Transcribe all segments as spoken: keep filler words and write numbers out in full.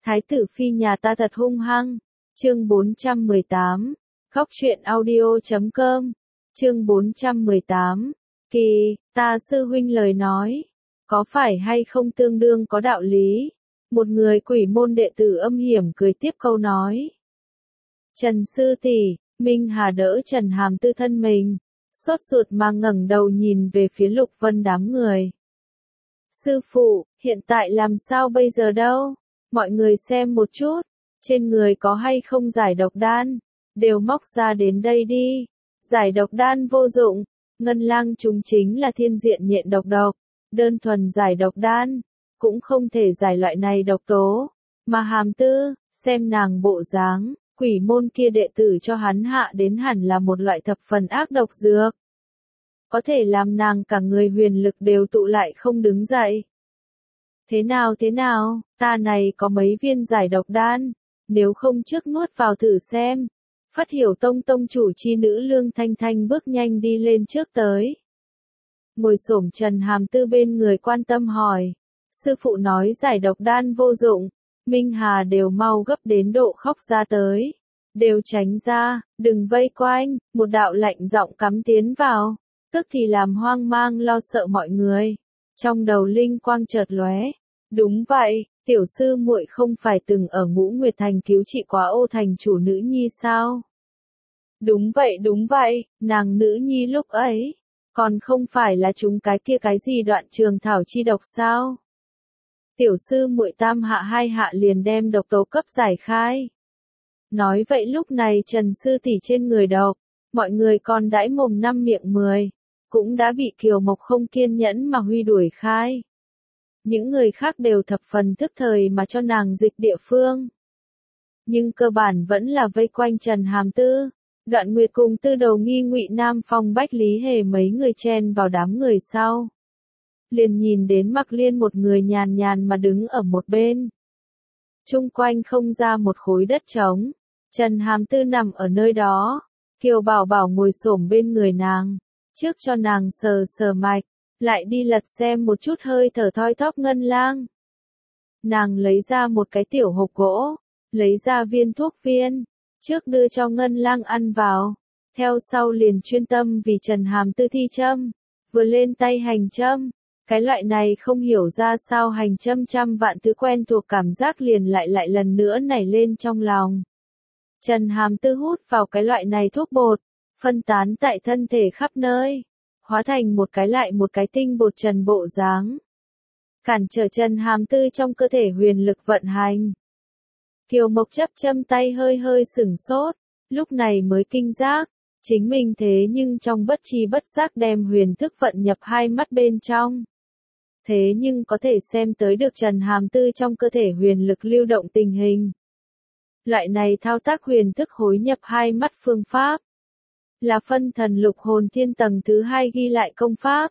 Thái tử phi nhà ta thật hung hăng. Chương bốn trăm mười tám. Khóc truyện audio chấm com. Chương bốn trăm mười tám. Kỳ, ta sư huynh lời nói, có phải hay không tương đương có đạo lý? Một người quỷ môn đệ tử âm hiểm cười tiếp câu nói. Trần sư tỷ, Minh Hà đỡ Trần Hàm Tư thân mình, sốt ruột mà ngẩng đầu nhìn về phía Lục Vân đám người. Sư phụ, hiện tại làm sao bây giờ đâu? Mọi người xem một chút, trên người có hay không giải độc đan, đều móc ra đến đây đi. Giải độc đan vô dụng, ngân lang chúng chính là thiên diện nhện độc độc, đơn thuần giải độc đan, cũng không thể giải loại này độc tố. Mà Hàm Tư, xem nàng bộ dáng, quỷ môn kia đệ tử cho hắn hạ đến hẳn là một loại thập phần ác độc dược. Có thể làm nàng cả người huyền lực đều tụ lại không đứng dậy. Thế nào thế nào, ta này có mấy viên giải độc đan, nếu không trước nuốt vào thử xem. Phát Hiểu Tông tông chủ chi nữ Lương Thanh Thanh bước nhanh đi lên trước tới. Ngồi xổm Trần Hàm Tư bên người quan tâm hỏi. Sư phụ nói giải độc đan vô dụng, Minh Hà đều mau gấp đến độ khóc ra tới. Đều tránh ra, đừng vây quanh, một đạo lạnh giọng cắm tiến vào, tức thì làm hoang mang lo sợ mọi người. Trong đầu linh quang chợt lóe. Đúng vậy, tiểu sư muội không phải từng ở Ngũ Nguyệt Thành cứu trị quá Ô Thành chủ nữ nhi sao? Đúng vậy đúng vậy, nàng nữ nhi lúc ấy, còn không phải là chúng cái kia cái gì đoạn trường thảo chi độc sao? Tiểu sư muội tam hạ hai hạ liền đem độc tố cấp giải khai. Nói vậy lúc này Trần sư tỷ trên người độc, mọi người còn đãi mồm năm miệng mười, cũng đã bị Kiều Mộc không kiên nhẫn mà huy đuổi khai. Những người khác đều thập phần thức thời mà cho nàng dịch địa phương. Nhưng cơ bản vẫn là vây quanh Trần Hàm Tư. Đoạn Nguyệt cùng Tư Đầu Nghi Ngụy Nam Phong Bách Lý Hề mấy người chen vào đám người sau. Liền nhìn đến Mặc Liên một người nhàn nhàn mà đứng ở một bên. Chung quanh không ra một khối đất trống. Trần Hàm Tư nằm ở nơi đó. Kiều Bảo Bảo ngồi xổm bên người nàng. Trước cho nàng sờ sờ mạch. Lại đi lật xem một chút hơi thở thoi thóp ngân lang. Nàng lấy ra một cái tiểu hộp gỗ. Lấy ra viên thuốc viên. Trước đưa cho ngân lang ăn vào. Theo sau liền chuyên tâm vì Trần Hàm Tư thi châm. Vừa lên tay hành châm. Cái loại này không hiểu ra sao hành châm trăm vạn thứ quen thuộc cảm giác liền lại lại lần nữa nảy lên trong lòng. Trần Hàm Tư hút vào cái loại này thuốc bột. Phân tán tại thân thể khắp nơi. Hóa thành một cái lại một cái tinh bột trần bộ dáng. Cản trở Trần Hàm Tư trong cơ thể huyền lực vận hành. Kiều Mộc chấp châm tay hơi hơi sửng sốt, lúc này mới kinh giác, chính mình thế nhưng trong bất tri bất giác đem huyền thức vận nhập hai mắt bên trong. Thế nhưng có thể xem tới được Trần Hàm Tư trong cơ thể huyền lực lưu động tình hình. Loại này thao tác huyền thức hối nhập hai mắt phương pháp. Là phân thần lục hồn thiên tầng thứ hai ghi lại công pháp.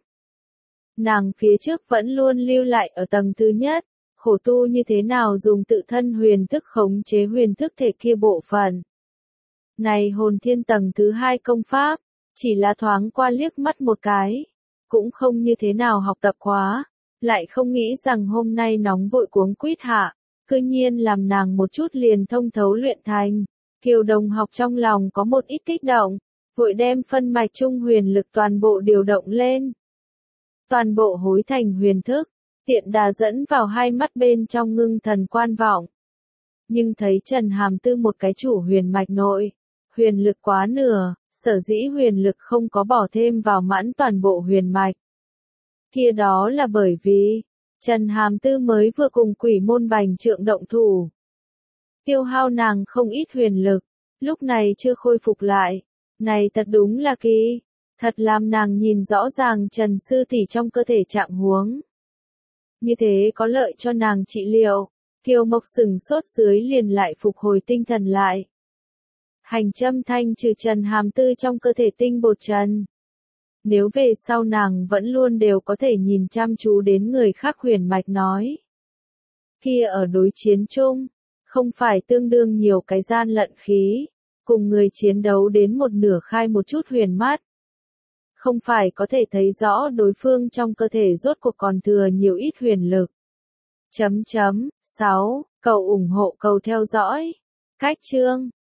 Nàng phía trước vẫn luôn lưu lại ở tầng thứ nhất, khổ tu như thế nào dùng tự thân huyền thức khống chế huyền thức thể kia bộ phận. Này hồn thiên tầng thứ hai công pháp, chỉ là thoáng qua liếc mắt một cái, cũng không như thế nào học tập quá, lại không nghĩ rằng hôm nay nóng vội cuống quýt hạ, cư nhiên làm nàng một chút liền thông thấu luyện thành. Kiều đồng học trong lòng có một ít kích động. Vội đem phân mạch trung huyền lực toàn bộ điều động lên. Toàn bộ hối thành huyền thức, tiện đà dẫn vào hai mắt bên trong ngưng thần quan vọng. Nhưng thấy Trần Hàm Tư một cái chủ huyền mạch nội, huyền lực quá nửa, sở dĩ huyền lực không có bỏ thêm vào mãn toàn bộ huyền mạch. Kia đó là bởi vì, Trần Hàm Tư mới vừa cùng quỷ môn bành trượng động thủ. Tiêu hao nàng không ít huyền lực, lúc này chưa khôi phục lại. Này thật đúng là kỳ, thật làm nàng nhìn rõ ràng Trần sư tỷ trong cơ thể trạng huống. Như thế có lợi cho nàng trị liệu, Kiều Mộc sừng sốt dưới liền lại phục hồi tinh thần lại. Hành châm thanh trừ Trần Hàm Tư trong cơ thể tinh bột trần. Nếu về sau nàng vẫn luôn đều có thể nhìn chăm chú đến người khác huyền mạch nói. Kia ở đối chiến chung, không phải tương đương nhiều cái gian lận khí. Cùng người chiến đấu đến một nửa khai một chút huyền mắt. Không phải có thể thấy rõ đối phương trong cơ thể rốt cuộc còn thừa nhiều ít huyền lực. Chấm chấm, sáu. Cầu ủng hộ cầu theo dõi. Cách chương